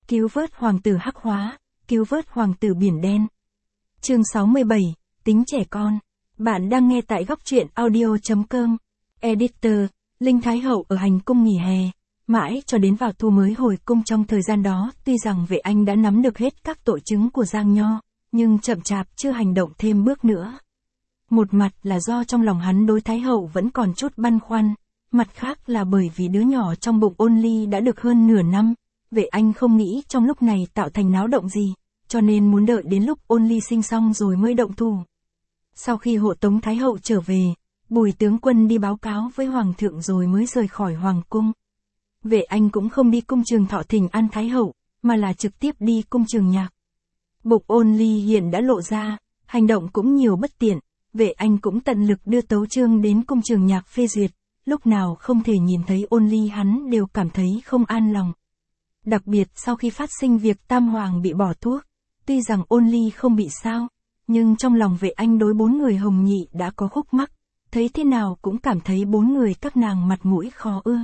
Cứu vớt hoàng tử hắc hóa, cứu vớt hoàng tử biển đen. Chương 67, tính trẻ con. Bạn đang nghe tại góc truyện audio.com. Editor, Linh Thái Hậu ở hành cung nghỉ hè. Mãi cho đến vào thu mới hồi cung. Trong thời gian đó, tuy rằng Vệ Anh đã nắm được hết các tội chứng của Giang Nho, nhưng chậm chạp chưa hành động thêm bước nữa. Một mặt là do trong lòng hắn đối Thái Hậu vẫn còn chút băn khoăn, mặt khác là bởi vì đứa nhỏ trong bụng Ôn Ly đã được hơn nửa năm. Vệ Anh không nghĩ trong lúc này tạo thành náo động gì, cho nên muốn đợi đến lúc Ôn Ly sinh xong rồi mới động thủ. Sau khi hộ tống Thái Hậu trở về, Bùi tướng quân đi báo cáo với Hoàng thượng rồi mới rời khỏi Hoàng cung. Vệ Anh cũng không đi cung Trường Thọ thỉnh an Thái Hậu, mà là trực tiếp đi cung Trường Nhạc. Bụng Ôn Ly hiện đã lộ ra, hành động cũng nhiều bất tiện, Vệ Anh cũng tận lực đưa tấu chương đến cung Trường Nhạc phê duyệt, lúc nào không thể nhìn thấy Ôn Ly hắn đều cảm thấy không an lòng. Đặc biệt sau khi phát sinh việc Tam Hoàng bị bỏ thuốc, tuy rằng Ôn Ly không bị sao, nhưng trong lòng Vệ Anh đối 4 người Hồng Nhị đã có khúc mắc, thấy thế nào cũng cảm thấy 4 người các nàng mặt mũi khó ưa.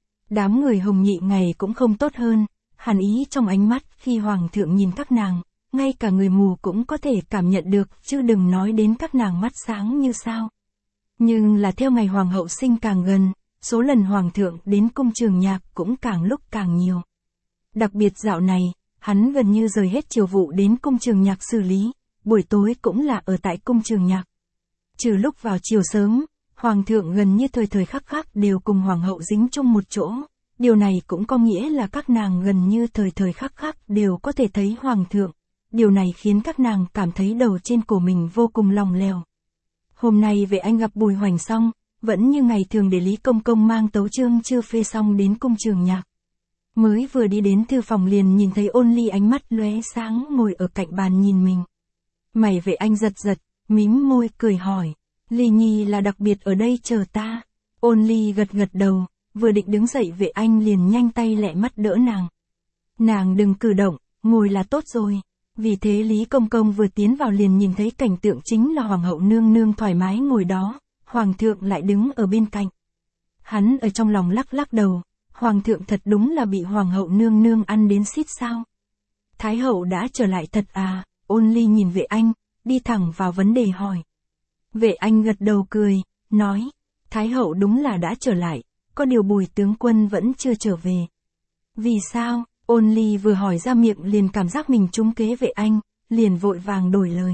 Đám người Hồng Nhị ngày cũng không tốt hơn, hàn ý trong ánh mắt khi Hoàng thượng nhìn các nàng, ngay cả người mù cũng có thể cảm nhận được, chứ đừng nói đến các nàng mắt sáng như sao. Nhưng là theo ngày Hoàng hậu sinh càng gần, số lần Hoàng thượng đến cung Trường Nhạc cũng càng lúc càng nhiều. Đặc biệt dạo này, hắn gần như rời hết triều vụ đến cung Trường Nhạc xử lý, buổi tối cũng là ở tại cung Trường Nhạc. Trừ lúc vào chiều sớm, Hoàng thượng gần như thời thời khắc khắc đều cùng Hoàng hậu dính chung một chỗ, điều này cũng có nghĩa là các nàng gần như thời thời khắc khắc đều có thể thấy Hoàng thượng, điều này khiến các nàng cảm thấy đầu trên cổ mình vô cùng lòng lèo. Hôm nay Vệ Anh gặp Bùi Hoành xong, vẫn như ngày thường để Lý Công Công mang tấu chương chưa phê xong đến cung Trường Nhạc. Mới vừa đi đến thư phòng liền nhìn thấy Ôn Ly ánh mắt lóe sáng ngồi ở cạnh bàn nhìn mình. Mày Vệ Anh giật giật, mím môi cười hỏi, Ly Nhi là đặc biệt ở đây chờ ta. Ôn Ly gật gật đầu, vừa định đứng dậy Vệ Anh liền nhanh tay lẹ mắt đỡ nàng. Nàng đừng cử động, ngồi là tốt rồi. Vì thế Lý Công Công vừa tiến vào liền nhìn thấy cảnh tượng chính là Hoàng hậu nương nương thoải mái ngồi đó, Hoàng thượng lại đứng ở bên cạnh. Hắn ở trong lòng lắc lắc đầu, Hoàng thượng thật đúng là bị Hoàng hậu nương nương ăn đến xít sao. Thái hậu đã trở lại thật à? Ôn Ly nhìn Vệ Anh, đi thẳng vào vấn đề hỏi. Vệ Anh gật đầu cười, nói, Thái hậu đúng là đã trở lại, có điều Bùi tướng quân vẫn chưa trở về. Vì sao? Ôn Ly vừa hỏi ra miệng liền cảm giác mình trúng kế Vệ Anh, liền vội vàng đổi lời.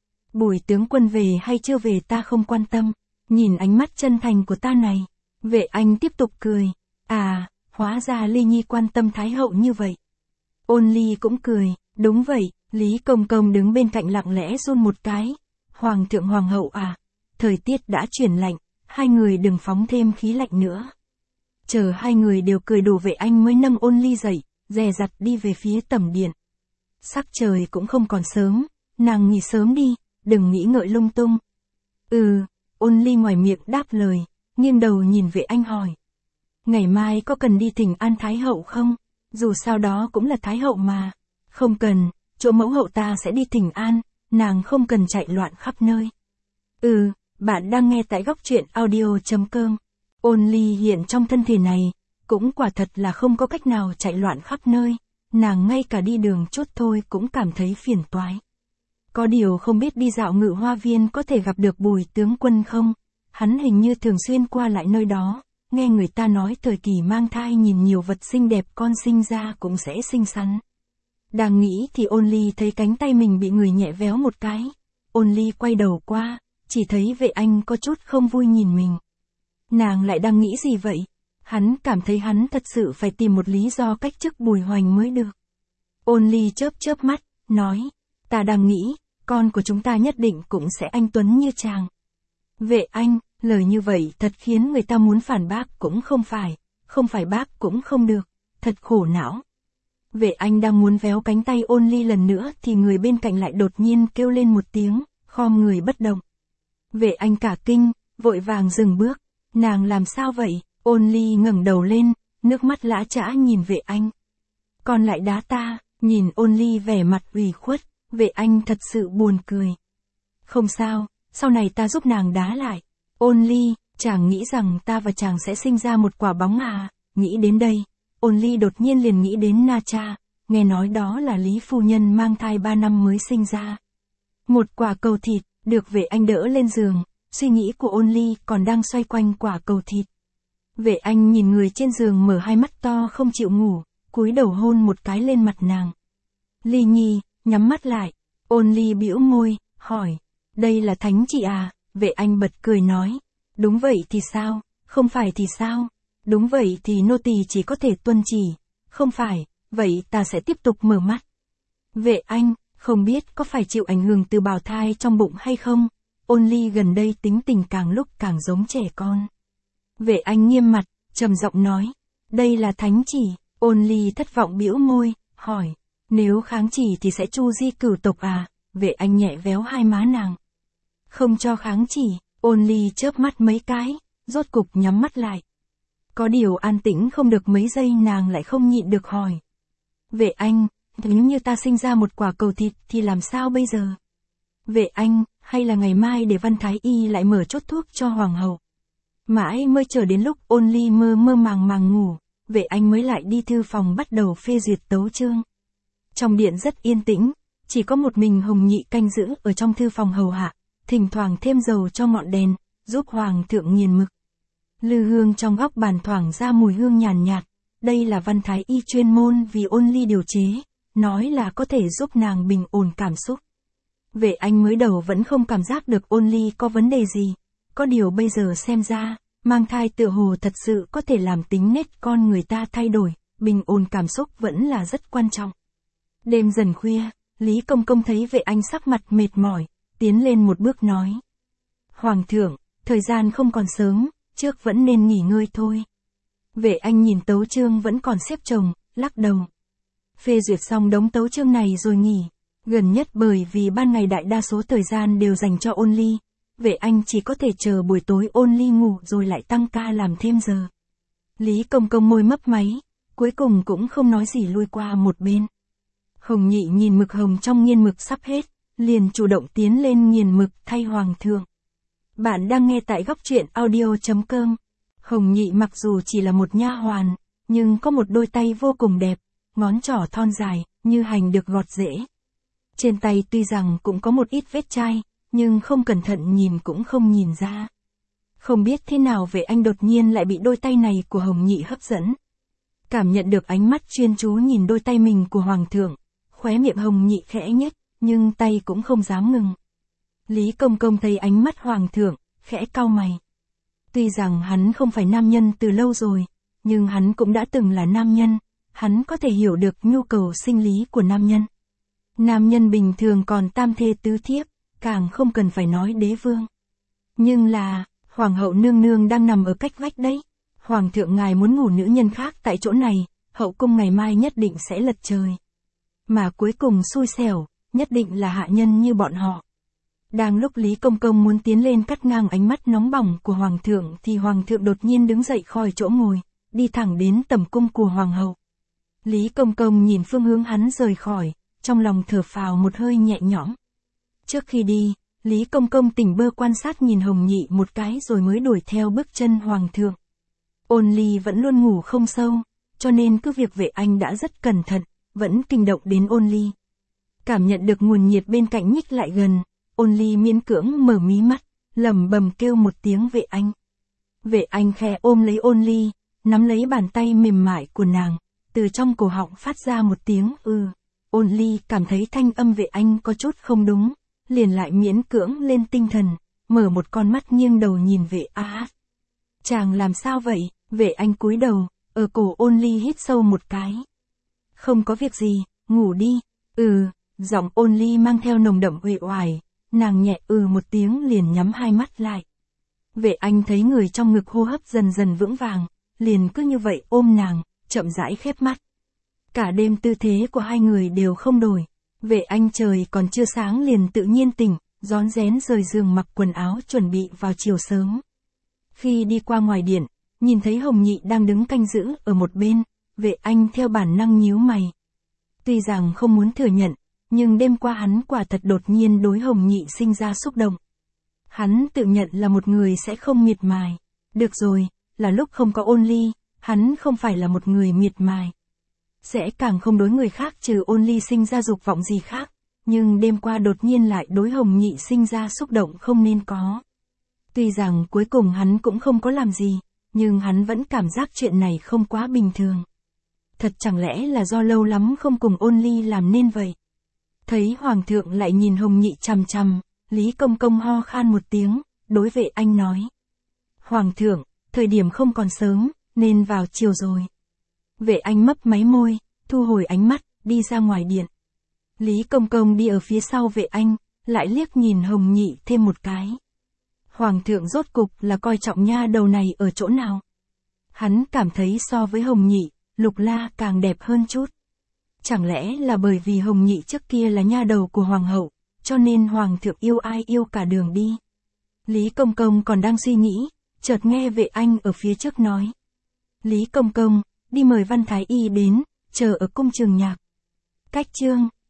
Bùi tướng quân về hay chưa về ta không quan tâm, nhìn ánh mắt chân thành của ta này. Vệ Anh tiếp tục cười, à, hóa ra Ly Nhi quan tâm Thái hậu như vậy. Ôn Ly cũng cười, đúng vậy. Lý Công Công đứng bên cạnh lặng lẽ run một cái. Hoàng thượng Hoàng hậu à, thời tiết đã chuyển lạnh, hai người đừng phóng thêm khí lạnh nữa. Chờ hai người đều cười đủ Vệ Anh mới nâng Ôn Ly dậy, dè dặt đi về phía tẩm điện. Sắc trời cũng không còn sớm, nàng nghỉ sớm đi, đừng nghĩ ngợi lung tung. Ôn Ly ngoài miệng đáp lời, nghiêng đầu nhìn Vệ Anh hỏi. Ngày mai có cần đi thỉnh an Thái hậu không? Dù sao đó cũng là Thái hậu mà. Không cần, chỗ mẫu hậu ta sẽ đi thỉnh an, nàng không cần chạy loạn khắp nơi. Bạn đang nghe tại góc truyện audio.com. Ôn Ly hiện trong thân thể này, cũng quả thật là không có cách nào chạy loạn khắp nơi, nàng ngay cả đi đường chút thôi cũng cảm thấy phiền toái. Có điều không biết đi dạo Ngự Hoa Viên có thể gặp được Bùi tướng quân không? Hắn hình như thường xuyên qua lại nơi đó, nghe người ta nói thời kỳ mang thai nhìn nhiều vật xinh đẹp con sinh ra cũng sẽ xinh xắn. Đang nghĩ thì Ôn Ly thấy cánh tay mình bị người nhẹ véo một cái. Ôn Ly quay đầu qua, chỉ thấy Vệ Anh có chút không vui nhìn mình. Nàng lại đang nghĩ gì vậy? Hắn cảm thấy hắn thật sự phải tìm một lý do cách chức Bùi Hoành mới được. Ôn Ly chớp chớp mắt, nói, ta đang nghĩ, con của chúng ta nhất định cũng sẽ anh tuấn như chàng. Vệ Anh, lời như vậy thật khiến người ta muốn phản bác cũng không phải bác cũng không được, thật khổ não. Vệ Anh đang muốn véo cánh tay Ôn Ly lần nữa thì người bên cạnh lại đột nhiên kêu lên một tiếng, khom người bất động. Vệ Anh cả kinh, vội vàng dừng bước, nàng làm sao vậy? Ôn Ly ngẩng đầu lên, nước mắt lã chã nhìn Vệ Anh. Con lại đá ta, nhìn Ôn Ly vẻ mặt ủy khuất, Vệ Anh thật sự buồn cười. Không sao, sau này ta giúp nàng đá lại. Ôn Ly, chàng nghĩ rằng ta và chàng sẽ sinh ra một quả bóng à? Nghĩ đến đây, Ôn Ly đột nhiên liền nghĩ đến Na Cha, nghe nói đó là Lý phu nhân mang thai 3 năm mới sinh ra. Một quả cầu thịt, được Vệ Anh đỡ lên giường, suy nghĩ của Ôn Ly còn đang xoay quanh quả cầu thịt. Vệ Anh nhìn người trên giường mở hai mắt to không chịu ngủ, cúi đầu hôn một cái lên mặt nàng. Ly Nhi, nhắm mắt lại. Ôn Ly bĩu môi, hỏi, đây là thánh chỉ à? Vệ Anh bật cười nói, đúng vậy thì sao, không phải thì sao? Đúng vậy thì nô tỳ chỉ có thể tuân chỉ, không phải, vậy ta sẽ tiếp tục mở mắt. Vệ Anh, không biết có phải chịu ảnh hưởng từ bào thai trong bụng hay không? Ôn Ly gần đây tính tình càng lúc càng giống trẻ con. Vệ Anh nghiêm mặt, trầm giọng nói, đây là thánh chỉ. Ôn Ly thất vọng bĩu môi, hỏi, nếu kháng chỉ thì sẽ tru di cửu tộc à? Vệ Anh nhẹ véo hai má nàng. Không cho kháng chỉ. Ôn Ly chớp mắt mấy cái, rốt cục nhắm mắt lại. Có điều an tĩnh không được mấy giây nàng lại không nhịn được hỏi. Vệ Anh, nếu như ta sinh ra một quả cầu thịt thì làm sao bây giờ? Vệ Anh, hay là ngày mai để Văn Thái Y lại mở chốt thuốc cho hoàng hậu? Mãi mới chờ đến lúc Ôn Ly mơ mơ màng màng ngủ, Vệ Anh mới lại đi thư phòng bắt đầu phê duyệt tấu chương. Trong điện rất yên tĩnh, chỉ có một mình Hồng Nhị canh giữ ở trong thư phòng hầu hạ, thỉnh thoảng thêm dầu cho ngọn đèn, giúp hoàng thượng nghiền mực. Lư hương trong góc bàn thoảng ra mùi hương nhàn nhạt, đây là Văn Thái Y chuyên môn vì Ôn Ly điều chế, nói là có thể giúp nàng bình ổn cảm xúc. Vệ Anh mới đầu vẫn không cảm giác được Ôn Ly có vấn đề gì, có điều bây giờ xem ra, mang thai tựa hồ thật sự có thể làm tính nết con người ta thay đổi, bình ổn cảm xúc vẫn là rất quan trọng. Đêm dần khuya, Lý Công Công thấy Vệ Anh sắc mặt mệt mỏi, tiến lên một bước nói. Hoàng thượng, thời gian không còn sớm, trước vẫn nên nghỉ ngơi thôi. Vệ Anh nhìn tấu chương vẫn còn xếp chồng, lắc đầu. Phê duyệt xong đống tấu chương này rồi nghỉ, gần nhất bởi vì ban ngày đại đa số thời gian đều dành cho Ôn Ly, Vệ Anh chỉ có thể chờ buổi tối Ôn Ly ngủ rồi lại tăng ca làm thêm giờ. Lý Công Công môi mấp máy, cuối cùng cũng không nói gì lui qua một bên. Hồng Nhị nhìn mực hồng trong nghiên mực sắp hết, liền chủ động tiến lên nghiền mực thay hoàng thượng. Bạn đang nghe tại góc truyện audio.com. Hồng Nhị mặc dù chỉ là một nha hoàn, nhưng có một đôi tay vô cùng đẹp, ngón trỏ thon dài, như hành được gọt rễ. Trên tay tuy rằng cũng có một ít vết chai, nhưng không cẩn thận nhìn cũng không nhìn ra. Không biết thế nào Vệ Anh đột nhiên lại bị đôi tay này của Hồng Nhị hấp dẫn. Cảm nhận được ánh mắt chuyên chú nhìn đôi tay mình của hoàng thượng, khóe miệng Hồng Nhị khẽ nhếch, nhưng tay cũng không dám ngừng. Lý Công Công thấy ánh mắt hoàng thượng, khẽ cau mày. Tuy rằng hắn không phải nam nhân từ lâu rồi, nhưng hắn cũng đã từng là nam nhân, hắn có thể hiểu được nhu cầu sinh lý của nam nhân. Nam nhân bình thường còn tam thê tứ thiếp, càng không cần phải nói đế vương. Nhưng là, hoàng hậu nương nương đang nằm ở cách vách đấy. Hoàng thượng ngài muốn ngủ nữ nhân khác tại chỗ này, hậu cung ngày mai nhất định sẽ lật trời. Mà cuối cùng xui xẻo, nhất định là hạ nhân như bọn họ. Đang lúc Lý Công Công muốn tiến lên cắt ngang ánh mắt nóng bỏng của hoàng thượng thì hoàng thượng đột nhiên đứng dậy khỏi chỗ ngồi, đi thẳng đến tầm cung của hoàng hậu. Lý Công Công nhìn phương hướng hắn rời khỏi, trong lòng thở phào một hơi nhẹ nhõm. Trước khi đi, Lý Công Công tỉnh bơ quan sát nhìn Hồng Nhị một cái rồi mới đuổi theo bước chân hoàng thượng. Ôn Ly vẫn luôn ngủ không sâu, cho nên cứ việc Vệ Anh đã rất cẩn thận, vẫn kinh động đến Ôn Ly. Cảm nhận được nguồn nhiệt bên cạnh nhích lại gần, Ôn Ly miễn cưỡng mở mí mắt, lẩm bẩm kêu một tiếng Vệ Anh. Vệ Anh khẽ ôm lấy Ôn Ly, nắm lấy bàn tay mềm mại của nàng, từ trong cổ họng phát ra một tiếng Ôn Ly cảm thấy thanh âm Vệ Anh có chút không đúng, liền lại miễn cưỡng lên tinh thần, mở một con mắt nghiêng đầu nhìn Vệ Á. Chàng làm sao vậy? Vệ Anh cúi đầu, ở cổ Ôn Ly hít sâu một cái. Không có việc gì, ngủ đi. Giọng Ôn Ly mang theo nồng đậm uể oải, nàng nhẹ một tiếng liền nhắm hai mắt lại. Vệ Anh thấy người trong ngực hô hấp dần dần vững vàng, liền cứ như vậy ôm nàng, chậm rãi khép mắt. Cả đêm tư thế của hai người đều không đổi. Vệ Anh trời còn chưa sáng liền tự nhiên tỉnh, rón rén rời giường mặc quần áo chuẩn bị vào chiều sớm. Khi đi qua ngoài điện, nhìn thấy Hồng Nhị đang đứng canh giữ ở một bên, Vệ Anh theo bản năng nhíu mày. Tuy rằng không muốn thừa nhận, nhưng đêm qua hắn quả thật đột nhiên đối Hồng Nhị sinh ra xúc động. Hắn tự nhận là một người sẽ không miệt mài. Được rồi, là lúc không có Ôn Ly, hắn không phải là một người miệt mài. sẽ càng không đối người khác trừ ôn ly sinh ra dục vọng gì khác, nhưng đêm qua đột nhiên lại đối Hồng Nhị sinh ra xúc động không nên có. Tuy rằng cuối cùng hắn cũng không có làm gì, nhưng hắn vẫn cảm giác chuyện này không quá bình thường. Thật chẳng lẽ là do lâu lắm không cùng ôn ly làm nên vậy? Thấy Hoàng thượng lại nhìn Hồng Nhị chằm chằm, Lý Công Công ho khan một tiếng, đối Vệ Anh nói. Hoàng thượng, thời điểm không còn sớm, nên vào chiều rồi. Vệ Anh mấp máy môi, thu hồi ánh mắt, đi ra ngoài điện. Lý Công Công đi ở phía sau Vệ Anh, lại liếc nhìn Hồng Nhị thêm một cái. Hoàng thượng rốt cục là coi trọng nha đầu này ở chỗ nào? Hắn cảm thấy so với Hồng Nhị, Lục La càng đẹp hơn chút. Chẳng lẽ là bởi vì Hồng Nhị trước kia là nha đầu của Hoàng hậu, cho nên Hoàng thượng yêu ai yêu cả đường đi. Lý Công Công còn đang suy nghĩ, chợt nghe Vệ Anh ở phía trước nói. Lý Công Công, đi mời Văn Thái Y đến, chờ ở cung Trường Nhạc. Cách chương